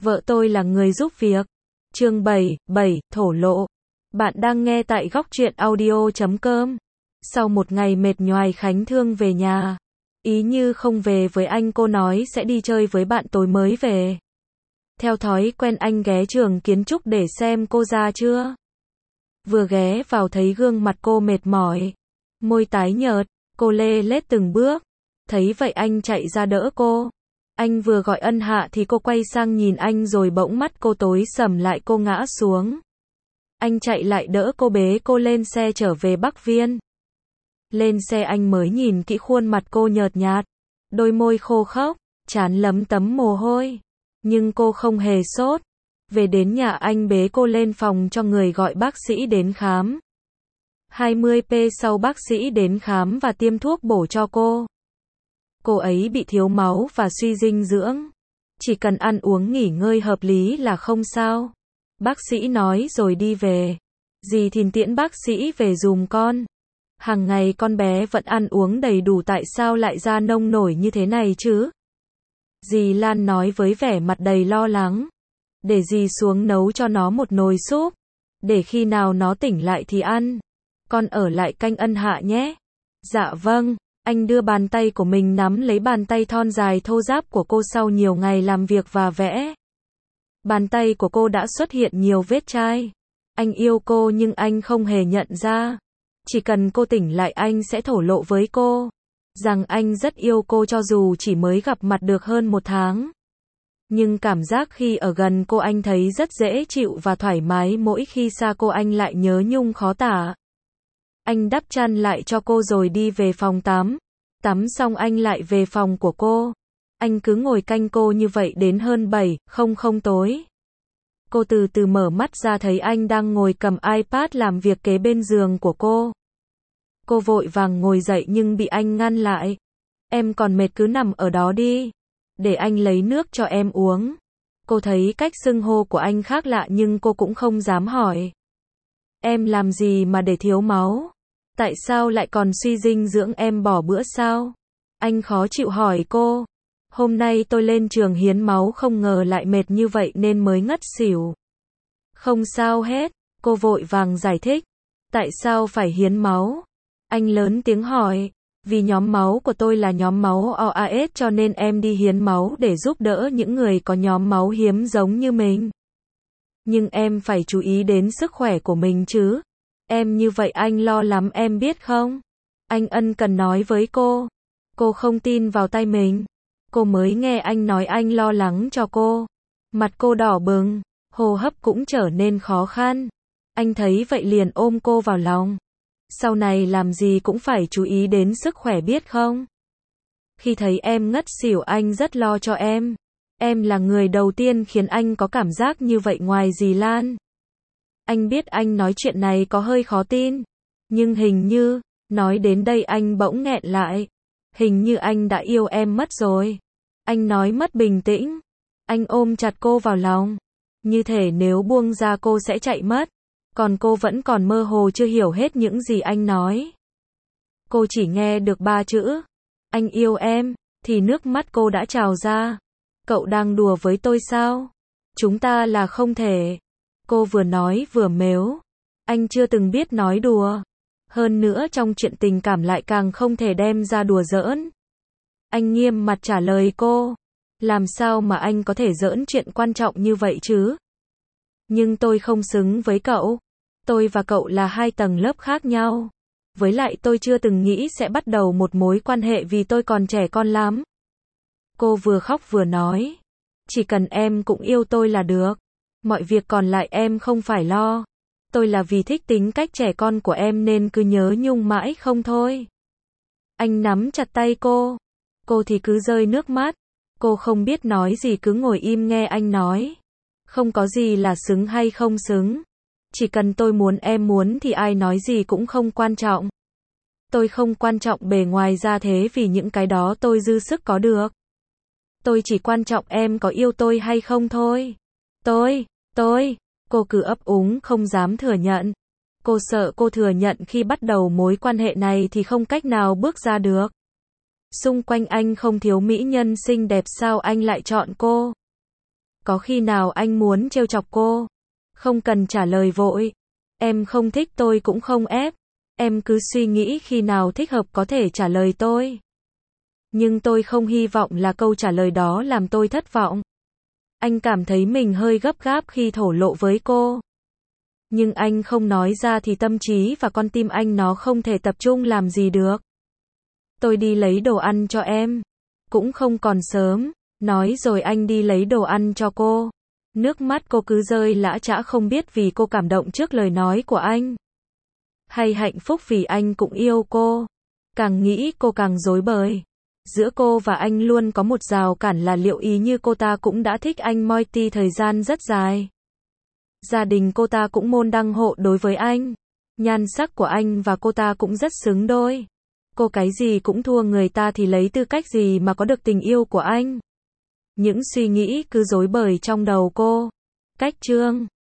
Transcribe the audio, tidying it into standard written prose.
Vợ tôi là người giúp việc. Chương 7, thổ lộ. Bạn đang nghe tại góc truyện audio.com. Sau một ngày mệt nhoài Khánh Thương về nhà. Ý như không về với anh, cô nói sẽ đi chơi với bạn tối mới về. Theo thói quen anh ghé trường kiến trúc để xem cô ra chưa. Vừa ghé vào thấy gương mặt cô mệt mỏi, môi tái nhợt, cô lê lết từng bước. Thấy vậy anh chạy ra đỡ cô. Anh vừa gọi ân hạ thì cô quay sang nhìn anh rồi bỗng mắt cô tối sầm lại, cô ngã xuống. Anh chạy lại đỡ cô, bế cô lên xe trở về Bắc Viên. Lên xe anh mới nhìn kỹ khuôn mặt cô nhợt nhạt, đôi môi khô khốc, trán lấm tấm mồ hôi. Nhưng cô không hề sốt. Về đến nhà anh bế cô lên phòng cho người gọi bác sĩ đến khám. 20p sau bác sĩ đến khám và tiêm thuốc bổ cho cô. Cô ấy bị thiếu máu và suy dinh dưỡng. Chỉ cần ăn uống nghỉ ngơi hợp lý là không sao. Bác sĩ nói rồi đi về. Dì Thìn tiễn bác sĩ về giùm con. Hàng ngày con bé vẫn ăn uống đầy đủ, tại sao lại da nông nổi như thế này chứ? Dì Lan nói với vẻ mặt đầy lo lắng. Để dì xuống nấu cho nó một nồi súp. Để khi nào nó tỉnh lại thì ăn. Con ở lại canh ân hạ nhé. Dạ vâng. Anh đưa bàn tay của mình nắm lấy bàn tay thon dài thô ráp của cô sau nhiều ngày làm việc và vẽ. Bàn tay của cô đã xuất hiện nhiều vết chai. Anh yêu cô nhưng anh không hề nhận ra. Chỉ cần cô tỉnh lại anh sẽ thổ lộ với cô rằng anh rất yêu cô cho dù chỉ mới gặp mặt được hơn 1 tháng. Nhưng cảm giác khi ở gần cô anh thấy rất dễ chịu và thoải mái, mỗi khi xa cô anh lại nhớ nhung khó tả. Anh đắp chăn lại cho cô rồi đi về phòng tắm. Tắm xong anh lại về phòng của cô. Anh cứ ngồi canh cô như vậy đến hơn 7:00 tối. Cô từ từ mở mắt ra thấy anh đang ngồi cầm iPad làm việc kế bên giường của cô. Cô vội vàng ngồi dậy nhưng bị anh ngăn lại. Em còn mệt cứ nằm ở đó đi. Để anh lấy nước cho em uống. Cô thấy cách xưng hô của anh khác lạ nhưng cô cũng không dám hỏi. Em làm gì mà để thiếu máu? Tại sao lại còn suy dinh dưỡng, em bỏ bữa sao? Anh khó chịu hỏi cô. Hôm nay tôi lên trường hiến máu không ngờ lại mệt như vậy nên mới ngất xỉu. Không sao hết, cô vội vàng giải thích. Tại sao phải hiến máu? Anh lớn tiếng hỏi. Vì nhóm máu của tôi là nhóm máu OAS cho nên em đi hiến máu để giúp đỡ những người có nhóm máu hiếm giống như mình. Nhưng em phải chú ý đến sức khỏe của mình chứ. Em như vậy anh lo lắm em biết không? Anh ân cần nói với cô. Cô không tin vào tay mình. Cô mới nghe anh nói anh lo lắng cho cô. Mặt cô đỏ bừng, hô hấp cũng trở nên khó khăn. Anh thấy vậy liền ôm cô vào lòng. Sau này làm gì cũng phải chú ý đến sức khỏe biết không? Khi thấy em ngất xỉu anh rất lo cho em. Em là người đầu tiên khiến anh có cảm giác như vậy ngoài dì Lan. Anh biết anh nói chuyện này có hơi khó tin. Nhưng hình như, nói đến đây anh bỗng nghẹn lại. Hình như anh đã yêu em mất rồi. Anh nói mất bình tĩnh. Anh ôm chặt cô vào lòng. Như thể nếu buông ra cô sẽ chạy mất. Còn cô vẫn còn mơ hồ chưa hiểu hết những gì anh nói. Cô chỉ nghe được 3 chữ. Anh yêu em, thì nước mắt cô đã trào ra. Cậu đang đùa với tôi sao? Chúng ta là không thể. Cô vừa nói vừa mếu. Anh chưa từng biết nói đùa. Hơn nữa trong chuyện tình cảm lại càng không thể đem ra đùa giỡn. Anh nghiêm mặt trả lời cô. Làm sao mà anh có thể giỡn chuyện quan trọng như vậy chứ? Nhưng tôi không xứng với cậu. Tôi và cậu là 2 tầng lớp khác nhau. Với lại tôi chưa từng nghĩ sẽ bắt đầu một mối quan hệ vì tôi còn trẻ con lắm. Cô vừa khóc vừa nói. Chỉ cần em cũng yêu tôi là được. Mọi việc còn lại em không phải lo. Tôi là vì thích tính cách trẻ con của em nên cứ nhớ nhung mãi không thôi. Anh nắm chặt tay cô. Cô thì cứ rơi nước mắt. Cô không biết nói gì cứ ngồi im nghe anh nói. Không có gì là xứng hay không xứng. Chỉ cần tôi muốn em muốn thì ai nói gì cũng không quan trọng. Tôi không quan trọng bề ngoài ra thế vì những cái đó tôi dư sức có được. Tôi chỉ quan trọng em có yêu tôi hay không thôi. Cô cứ ấp úng không dám thừa nhận. Cô sợ cô thừa nhận khi bắt đầu mối quan hệ này thì không cách nào bước ra được. Xung quanh anh không thiếu mỹ nhân xinh đẹp sao anh lại chọn cô? Có khi nào anh muốn trêu chọc cô? Không cần trả lời vội. Em không thích tôi cũng không ép. Em cứ suy nghĩ khi nào thích hợp có thể trả lời tôi. Nhưng tôi không hy vọng là câu trả lời đó làm tôi thất vọng. Anh cảm thấy mình hơi gấp gáp khi thổ lộ với cô. Nhưng anh không nói ra thì tâm trí và con tim anh nó không thể tập trung làm gì được. Tôi đi lấy đồ ăn cho em. Cũng không còn sớm. Nói rồi anh đi lấy đồ ăn cho cô. Nước mắt cô cứ rơi lã chã không biết vì cô cảm động trước lời nói của anh. Hay hạnh phúc vì anh cũng yêu cô. Càng nghĩ cô càng rối bời. Giữa cô và anh luôn có một rào cản là liệu ý như cô ta cũng đã thích anh Moiti thời gian rất dài. Gia đình cô ta cũng môn đăng hộ đối với anh. Nhan sắc của anh và cô ta cũng rất xứng đôi. Cô cái gì cũng thua người ta thì lấy tư cách gì mà có được tình yêu của anh. Những suy nghĩ cứ rối bời trong đầu cô. Cách chương